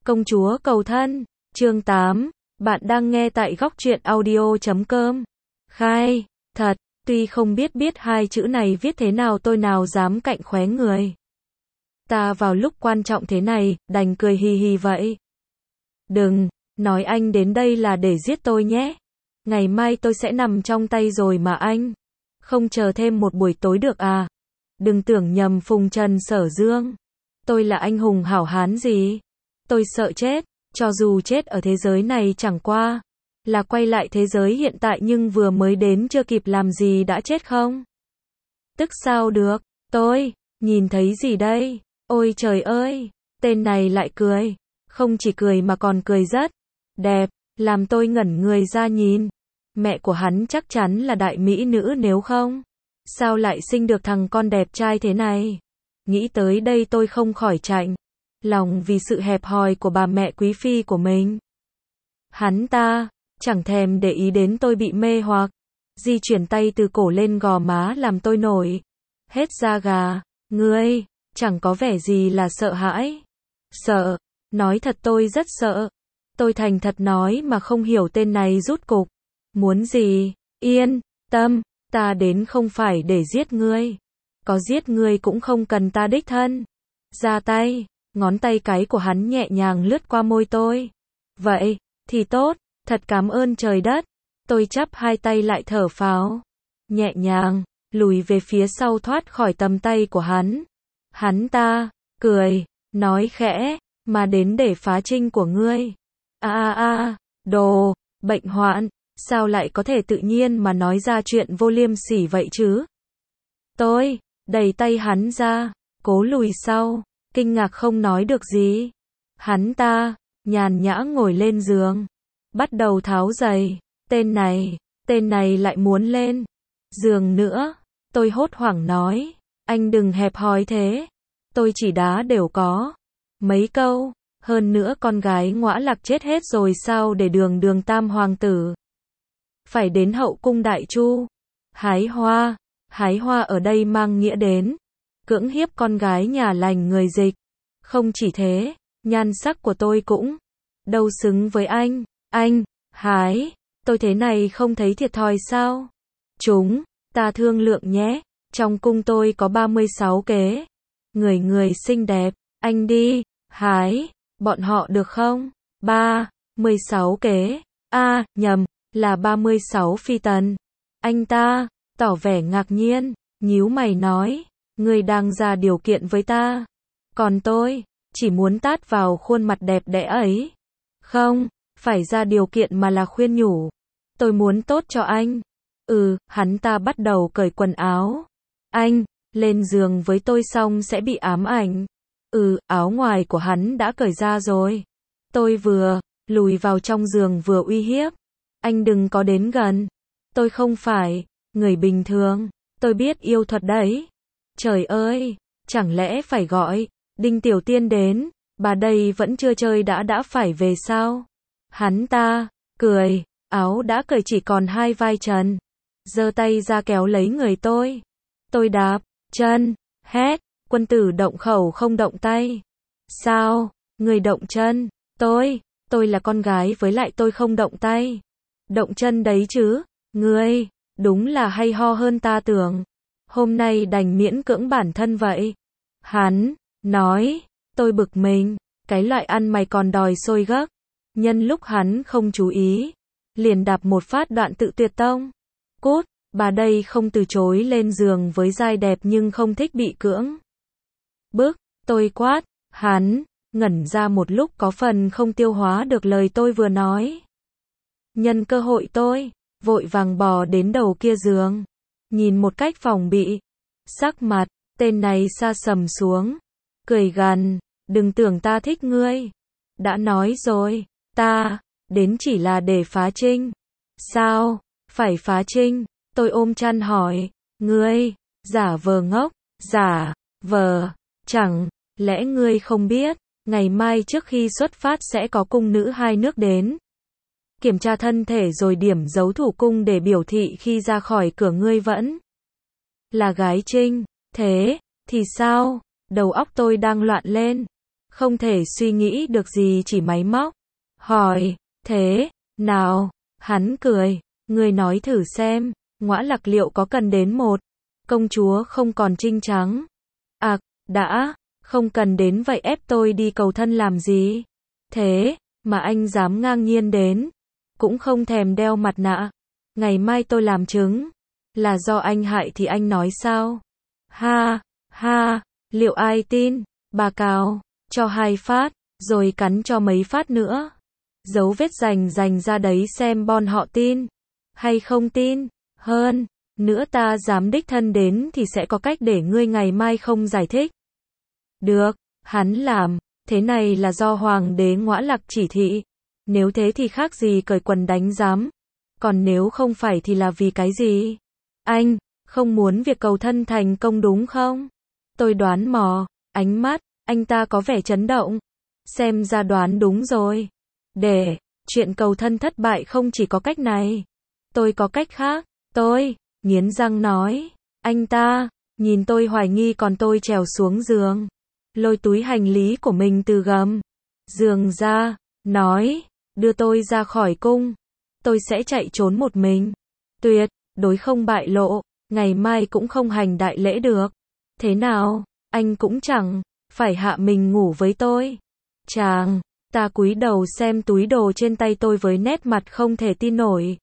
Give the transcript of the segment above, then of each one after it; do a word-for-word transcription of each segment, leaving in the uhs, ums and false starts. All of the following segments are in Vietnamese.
Công chúa cầu thân, chương tám, bạn đang nghe tại góc truyện audio chấm com. Khai, thật, tuy không biết biết hai chữ này viết thế nào tôi nào dám cạnh khóe người. Ta vào lúc quan trọng thế này, đành cười hì hì vậy. Đừng, nói anh đến đây là để giết tôi nhé. Ngày mai tôi sẽ nằm trong tay rồi mà anh. Không chờ thêm một buổi tối được à? Đừng tưởng nhầm Phùng Trần Sở Dương. Tôi là anh hùng hảo hán gì. Tôi sợ chết, cho dù chết ở thế giới này chẳng qua là quay lại thế giới hiện tại nhưng vừa mới đến chưa kịp làm gì đã chết không? Tức sao được, tôi, nhìn thấy gì đây? Ôi trời ơi, tên này lại cười. Không chỉ cười mà còn cười rất đẹp, làm tôi ngẩn người ra nhìn. Mẹ của hắn chắc chắn là đại mỹ nữ nếu không, sao lại sinh được thằng con đẹp trai thế này? Nghĩ tới đây tôi không khỏi chạnh lòng vì sự hẹp hòi của bà mẹ quý phi của mình. Hắn ta chẳng thèm để ý đến tôi bị mê hoặc, di chuyển tay từ cổ lên gò má làm tôi nổi hết da gà. Ngươi, chẳng có vẻ gì là sợ hãi. Sợ, nói thật tôi rất sợ. Tôi thành thật nói mà không hiểu tên này rút cục muốn gì. Yên tâm, ta đến không phải để giết ngươi. Có giết ngươi cũng không cần ta đích thân ra tay. Ngón tay cái của hắn nhẹ nhàng lướt qua môi tôi. Vậy thì tốt, thật cảm ơn trời đất. Tôi chắp hai tay lại thở phào nhẹ nhàng lùi về phía sau thoát khỏi tầm tay của hắn. Hắn ta cười, nói khẽ, mà đến để phá trinh của ngươi. A a a, đồ bệnh hoạn, sao lại có thể tự nhiên mà nói ra chuyện vô liêm sỉ vậy chứ? Tôi đẩy tay hắn ra, cố lùi sau, kinh ngạc không nói được gì. Hắn ta nhàn nhã ngồi lên giường, bắt đầu tháo giày. Tên này, tên này lại muốn lên giường nữa. Tôi hốt hoảng nói, anh đừng hẹp hòi thế. Tôi chỉ đá đều có mấy câu, hơn nữa con gái ngõa lạc chết hết rồi sao để đường đường tam hoàng tử phải đến hậu cung đại chu hái hoa. Hái hoa ở đây mang nghĩa đến cưỡng hiếp con gái nhà lành người Dịch. Không chỉ thế, nhan sắc của tôi cũng đâu xứng với anh. Anh hái, tôi thế này không thấy thiệt thòi sao? Chúng ta thương lượng nhé. Trong cung tôi có ba mươi sáu kế, người người xinh đẹp. Anh đi hái bọn họ được không? ba mươi sáu kế. A, à, nhầm, là ba mươi sáu phi tần. Anh ta tỏ vẻ ngạc nhiên, nhíu mày nói, ngươi đang ra điều kiện với ta, còn tôi chỉ muốn tát vào khuôn mặt đẹp đẽ ấy. Không phải ra điều kiện mà là khuyên nhủ. Tôi muốn tốt cho anh. Ừ, hắn ta bắt đầu cởi quần áo. Anh lên giường với tôi xong sẽ bị ám ảnh. Ừ, áo ngoài của hắn đã cởi ra rồi. Tôi vừa lùi vào trong giường vừa uy hiếp. Anh đừng có đến gần. Tôi không phải người bình thường. Tôi biết yêu thuật đấy. Trời ơi, chẳng lẽ phải gọi Đinh Tiểu Tiên đến. Bà đây vẫn chưa chơi đã đã phải về sao? Hắn ta cười, áo đã cởi chỉ còn hai vai trần. Giơ tay ra kéo lấy người tôi. Tôi đạp chân, hét, quân tử động khẩu không động tay. Sao, người động chân? Tôi, tôi là con gái với lại tôi không động tay. Động chân đấy chứ, ngươi, đúng là hay ho hơn ta tưởng. Hôm nay đành miễn cưỡng bản thân vậy. Hắn nói, tôi bực mình, cái loại ăn mày còn đòi xôi gấc. Nhân lúc hắn không chú ý, liền đạp một phát đoạn tự tuyệt tông. Cút, bà đây không từ chối lên giường với giai đẹp nhưng không thích bị cưỡng bức. Tôi quát, hắn ngẩn ra một lúc có phần không tiêu hóa được lời tôi vừa nói. Nhân cơ hội tôi vội vàng bò đến đầu kia giường, nhìn một cách phòng bị. Sắc mặt tên này sa sầm xuống, cười gằn, đừng tưởng ta thích ngươi. Đã nói rồi, ta đến chỉ là để phá trinh. Sao phải phá trinh? Tôi ôm chăn hỏi, ngươi giả vờ ngốc, giả vờ, chẳng lẽ ngươi không biết, ngày mai trước khi xuất phát sẽ có cung nữ hai nước đến kiểm tra thân thể rồi điểm dấu thủ cung để biểu thị khi ra khỏi cửa ngươi vẫn là gái trinh. Thế thì sao? Đầu óc tôi đang loạn lên. không thể suy nghĩ được gì chỉ máy móc. Hỏi, thế, nào, hắn cười, ngươi nói thử xem, Ngõa Lạc liệu có cần đến một công chúa không còn trinh trắng? À, đã, không cần đến vậy ép tôi đi cầu thân làm gì? Thế, mà anh dám ngang nhiên đến, cũng không thèm đeo mặt nạ. Ngày mai tôi làm chứng, là do anh hại thì anh nói sao? Ha, ha, liệu ai tin? Bà cào, cho hai phát, rồi cắn cho mấy phát nữa. Dấu vết rành rành ra đấy xem bọn họ tin, hay không tin. Hơn nữa ta dám đích thân đến thì sẽ có cách để ngươi ngày mai không giải thích. Được, hắn làm, thế này là do Hoàng đế Ngõa Lạc chỉ thị. Nếu thế thì khác gì cởi quần đánh giám. Còn nếu không phải thì là vì cái gì? Anh, không muốn việc cầu thân thành công đúng không? Tôi đoán mò, ánh mắt, anh ta có vẻ chấn động. Xem ra đoán đúng rồi. Để, chuyện cầu thân thất bại không chỉ có cách này. Tôi có cách khác. Tôi, nghiến răng nói. Anh ta, nhìn tôi hoài nghi còn tôi trèo xuống giường. Lôi túi hành lý của mình từ gầm giường ra, nói, đưa tôi ra khỏi cung. Tôi sẽ chạy trốn một mình. Tuyệt, đối không bại lộ, ngày mai cũng không hành đại lễ được. Thế nào, anh cũng chẳng phải hạ mình ngủ với tôi. Chàng, ta cúi đầu xem túi đồ trên tay tôi với nét mặt không thể tin nổi.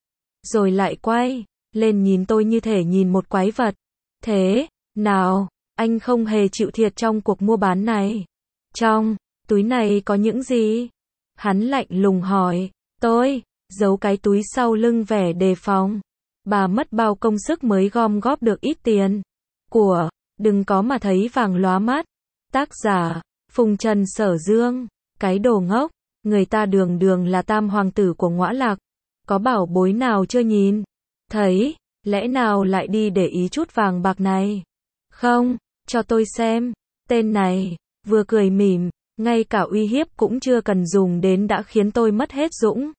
Rồi lại quay lên nhìn tôi như thể nhìn một quái vật. Thế, nào, anh không hề chịu thiệt trong cuộc mua bán này. Trong túi này có những gì? Hắn lạnh lùng hỏi. Tôi giấu cái túi sau lưng vẻ đề phòng. Bà mất bao công sức mới gom góp được ít tiền của, đừng có mà thấy vàng lóa mắt. Tác giả, Phùng Trần Sở Dương. Cái đồ ngốc, người ta đường đường là tam hoàng tử của Ngõa Lạc. Có bảo bối nào chưa nhìn thấy, lẽ nào lại đi để ý chút vàng bạc này? Không, cho tôi xem. Tên này, vừa cười mỉm, ngay cả uy hiếp cũng chưa cần dùng đến đã khiến tôi mất hết dũng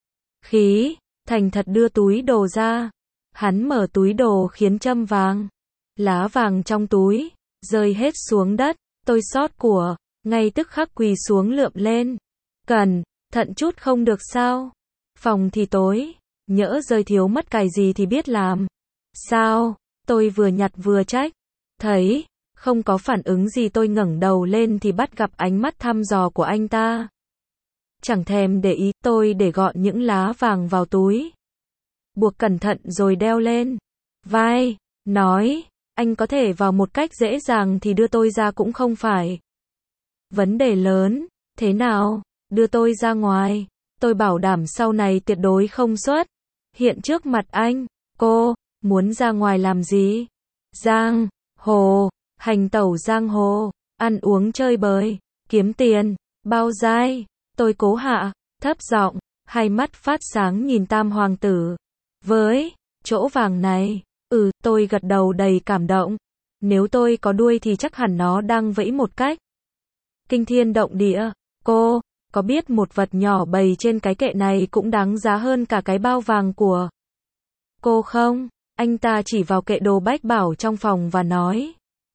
khí, thành thật đưa túi đồ ra. Hắn mở túi đồ khiến châm vàng, lá vàng trong túi rơi hết xuống đất. Tôi xót của, ngay tức khắc quỳ xuống lượm lên. Cẩn thận chút không được sao? Phòng thì tối, nhỡ rơi thiếu mất cái gì thì biết làm sao? Tôi vừa nhặt vừa trách. Thấy không có phản ứng gì tôi ngẩng đầu lên thì bắt gặp ánh mắt thăm dò của anh ta. Chẳng thèm để ý, tôi để gọn những lá vàng vào túi, buộc cẩn thận rồi đeo lên vai, nói, anh có thể vào một cách dễ dàng thì đưa tôi ra cũng không phải vấn đề lớn. Thế nào, đưa tôi ra ngoài, tôi bảo đảm sau này tuyệt đối không xuất hiện trước mặt anh. Cô muốn ra ngoài làm gì? Giang hồ, hành tẩu giang hồ, ăn uống chơi bời, kiếm tiền, bao dai. Tôi cố hạ thấp giọng, hai mắt phát sáng nhìn tam hoàng tử. Với chỗ vàng này, ừ, tôi gật đầu đầy cảm động. Nếu tôi có đuôi thì chắc hẳn nó đang vẫy một cách kinh thiên động địa. Cô có biết một vật nhỏ bày trên cái kệ này cũng đáng giá hơn cả cái bao vàng của cô không? Anh ta chỉ vào kệ đồ bách bảo trong phòng và nói.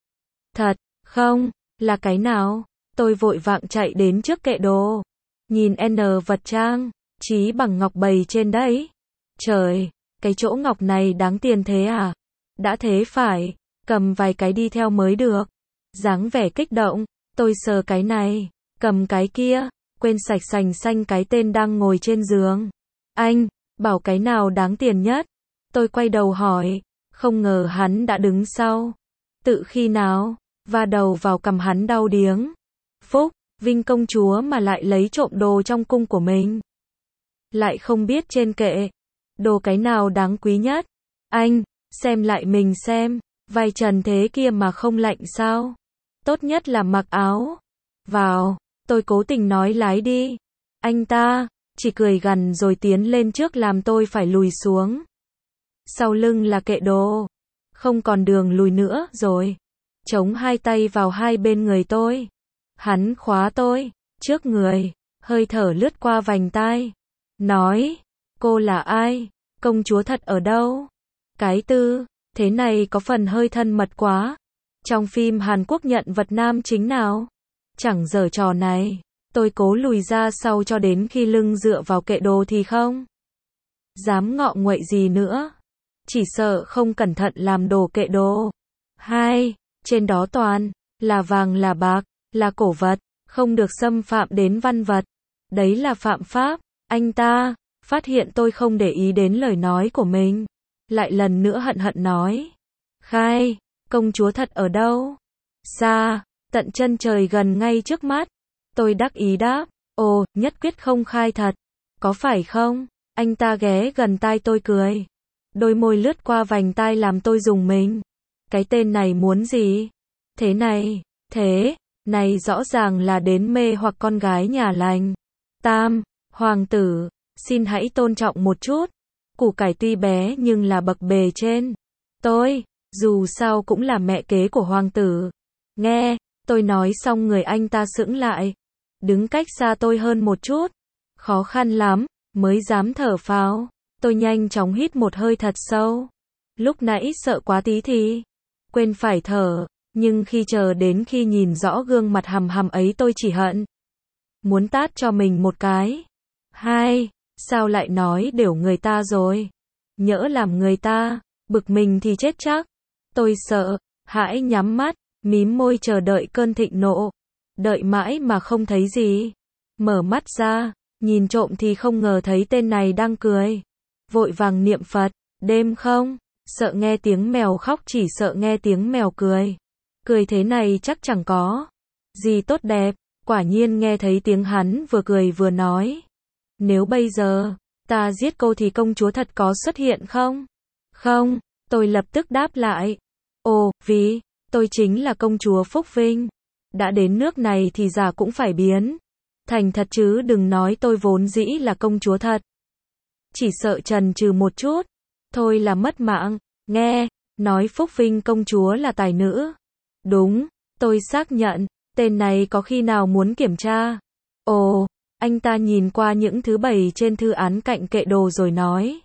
Thật, không, là cái nào? Tôi vội vàng chạy đến trước kệ đồ. Nhìn N vật trang trí bằng ngọc bày trên đấy. Trời, cái chỗ ngọc này đáng tiền thế à? Đã thế phải cầm vài cái đi theo mới được. Dáng vẻ kích động, tôi sờ cái này, cầm cái kia, quên sạch sành xanh cái tên đang ngồi trên giường. Anh, bảo cái nào đáng tiền nhất? Tôi quay đầu hỏi, không ngờ hắn đã đứng sau. Tự khi nào, va đầu vào cằm hắn đau điếng. Phúc, Vinh công chúa mà lại lấy trộm đồ trong cung của mình. Lại không biết trên kệ đồ cái nào đáng quý nhất. Anh, xem lại mình xem, vai trần thế kia mà không lạnh sao? Tốt nhất là mặc áo vào. Tôi cố tình nói lái đi. Anh ta chỉ cười gằn rồi tiến lên trước làm tôi phải lùi xuống. Sau lưng là kệ đồ, không còn đường lùi nữa rồi. Chống hai tay vào hai bên người tôi. Hắn khóa tôi trước người, hơi thở lướt qua vành tai. Nói, cô là ai? Công chúa thật ở đâu? Cái tư thế này có phần hơi thân mật quá. Trong phim Hàn Quốc nhận vật nam chính nào? Chẳng giở trò này. Tôi cố lùi ra sau cho đến khi lưng dựa vào kệ đồ thì không dám ngọ nguậy gì nữa. Chỉ sợ không cẩn thận làm đổ kệ đồ. Hai, trên đó toàn là vàng là bạc, là cổ vật, không được xâm phạm đến văn vật. Đấy là phạm pháp. Anh ta phát hiện tôi không để ý đến lời nói của mình, lại lần nữa hận hận nói. Khai, công chúa thật ở đâu? Xa, tận chân trời gần ngay trước mắt. Tôi đắc ý đáp, ồ, nhất quyết không khai thật. Có phải không? Anh ta ghé gần tai tôi cười. Đôi môi lướt qua vành tai làm tôi rùng mình. Cái tên này muốn gì? Thế này, thế, này rõ ràng là đến mê hoặc con gái nhà lành. Tam, hoàng tử, xin hãy tôn trọng một chút. Củ cải tuy bé nhưng là bậc bề trên. Tôi, dù sao cũng là mẹ kế của hoàng tử. Nghe, tôi nói xong người anh ta sững lại. Đứng cách xa tôi hơn một chút. Khó khăn lắm, mới dám thở phào. Tôi nhanh chóng hít một hơi thật sâu. Lúc nãy sợ quá tí thì quên phải thở. Nhưng khi chờ đến khi nhìn rõ gương mặt hầm hầm ấy tôi chỉ hận muốn tát cho mình một cái. Hai, sao lại nói đều người ta rồi? Nhỡ làm người ta bực mình thì chết chắc. Tôi sợ hãi nhắm mắt, mím môi chờ đợi cơn thịnh nộ. Đợi mãi mà không thấy gì. Mở mắt ra, nhìn trộm thì không ngờ thấy tên này đang cười. Vội vàng niệm Phật, đêm không, sợ nghe tiếng mèo khóc chỉ sợ nghe tiếng mèo cười. Cười thế này chắc chẳng có gì tốt đẹp. Quả nhiên nghe thấy tiếng hắn vừa cười vừa nói. Nếu bây giờ ta giết cô thì công chúa thật có xuất hiện không? Không, tôi lập tức đáp lại. Ồ, vì tôi chính là công chúa Phúc Vinh. Đã đến nước này thì già cũng phải biến thành thật chứ đừng nói tôi vốn dĩ là công chúa thật. Chỉ sợ chần chừ một chút, thôi là mất mạng. Nghe, nói Phúc Vinh công chúa là tài nữ. Đúng, tôi xác nhận, tên này có khi nào muốn kiểm tra. Ồ, anh ta nhìn qua những thứ bày trên thư án cạnh kệ đồ rồi nói.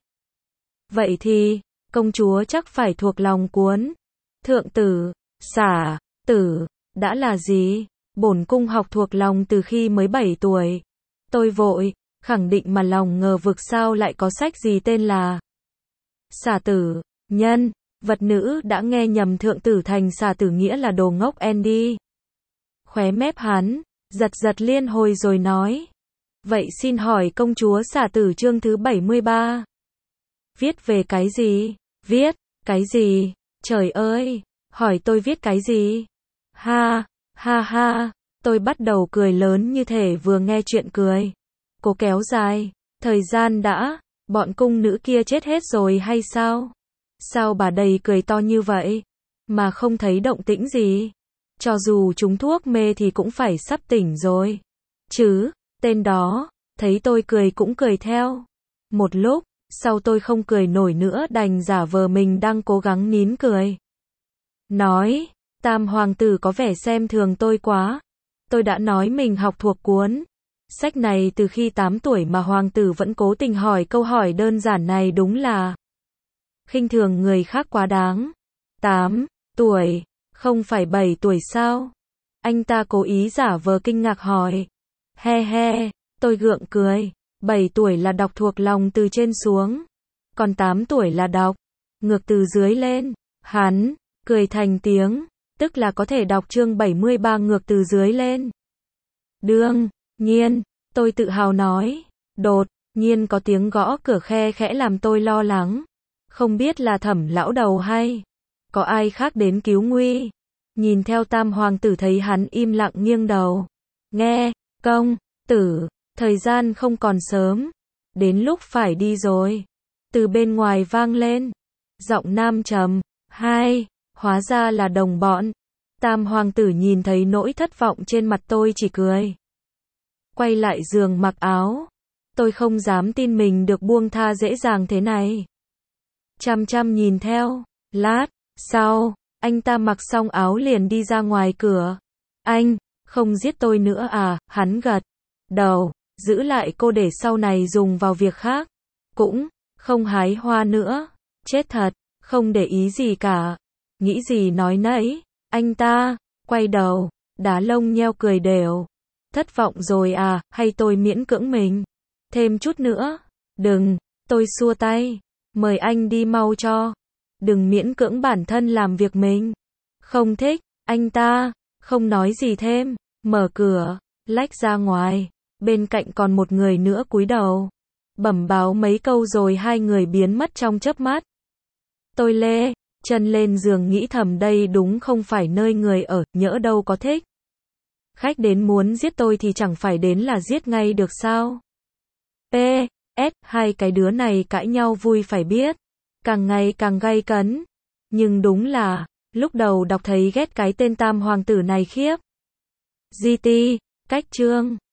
Vậy thì, công chúa chắc phải thuộc lòng cuốn Thượng tử, Xả tử, đã là gì? Bổn cung học thuộc lòng từ khi mới bảy tuổi. Tôi vội khẳng định mà lòng ngờ vực sao lại có sách gì tên là Xả tử. Nhân vật nữ đã nghe nhầm thượng tử thành xả tử nghĩa là đồ ngốc Andy. Khóe mép hắn giật giật liên hồi rồi nói. Vậy xin hỏi công chúa xả tử chương thứ bảy mươi ba. Viết về cái gì? Viết cái gì? Trời ơi, hỏi tôi viết cái gì? Ha, ha ha, tôi bắt đầu cười lớn như thể vừa nghe chuyện cười. Cố kéo dài, thời gian đã, bọn cung nữ kia chết hết rồi hay sao? Sao bà đầy cười to như vậy, mà không thấy động tĩnh gì? Cho dù trúng thuốc mê thì cũng phải sắp tỉnh rồi. Chứ, tên đó, thấy tôi cười cũng cười theo. Một lúc, sau tôi không cười nổi nữa đành giả vờ mình đang cố gắng nín cười. Nói, Tam hoàng tử có vẻ xem thường tôi quá. Tôi đã nói mình học thuộc cuốn sách này từ khi tám tuổi mà hoàng tử vẫn cố tình hỏi câu hỏi đơn giản này đúng là khinh thường người khác quá đáng. tám tuổi, không phải bảy tuổi sao? Anh ta cố ý giả vờ kinh ngạc hỏi. He he, tôi gượng cười. bảy tuổi là đọc thuộc lòng từ trên xuống. Còn tám tuổi là đọc ngược từ dưới lên. Hắn cười thành tiếng, tức là có thể đọc chương bảy mươi ba ngược từ dưới lên. Đương nhiên, tôi tự hào nói. Đột nhiên có tiếng gõ cửa khe khẽ làm tôi lo lắng. Không biết là Thẩm lão đầu hay có ai khác đến cứu nguy. Nhìn theo Tam hoàng tử thấy hắn im lặng nghiêng đầu. Nghe, công tử, thời gian không còn sớm, đến lúc phải đi rồi. Từ bên ngoài vang lên giọng nam trầm. Hai, hóa ra là đồng bọn. Tam hoàng tử nhìn thấy nỗi thất vọng trên mặt tôi chỉ cười. Quay lại giường mặc áo. Tôi không dám tin mình được buông tha dễ dàng thế này. Chăm chăm nhìn theo. Lát sau, anh ta mặc xong áo liền đi ra ngoài cửa. Anh, không giết tôi nữa à? Hắn gật đầu, giữ lại cô để sau này dùng vào việc khác. Cũng không hái hoa nữa. Chết thật, không để ý gì cả. Nghĩ gì nói nấy. Anh ta quay đầu, Đá lông nheo cười đều. Thất vọng rồi à, hay tôi miễn cưỡng mình? Thêm chút nữa. Đừng, tôi xua tay. Mời anh đi mau cho. Đừng miễn cưỡng bản thân làm việc mình. Không thích, anh ta, không nói gì thêm, mở cửa, lách ra ngoài. Bên cạnh còn một người nữa cúi đầu. Bẩm báo mấy câu rồi hai người biến mất trong chớp mắt. Tôi lê chân lên giường nghĩ thầm đây đúng không phải nơi người ở, nhỡ đâu có thích. Khách đến muốn giết tôi thì chẳng phải đến là giết ngay được sao? P S Hai cái đứa này cãi nhau vui phải biết. Càng ngày càng gay cấn. Nhưng đúng là, lúc đầu đọc thấy ghét cái tên tam hoàng tử này khiếp. giê tê, cách chương.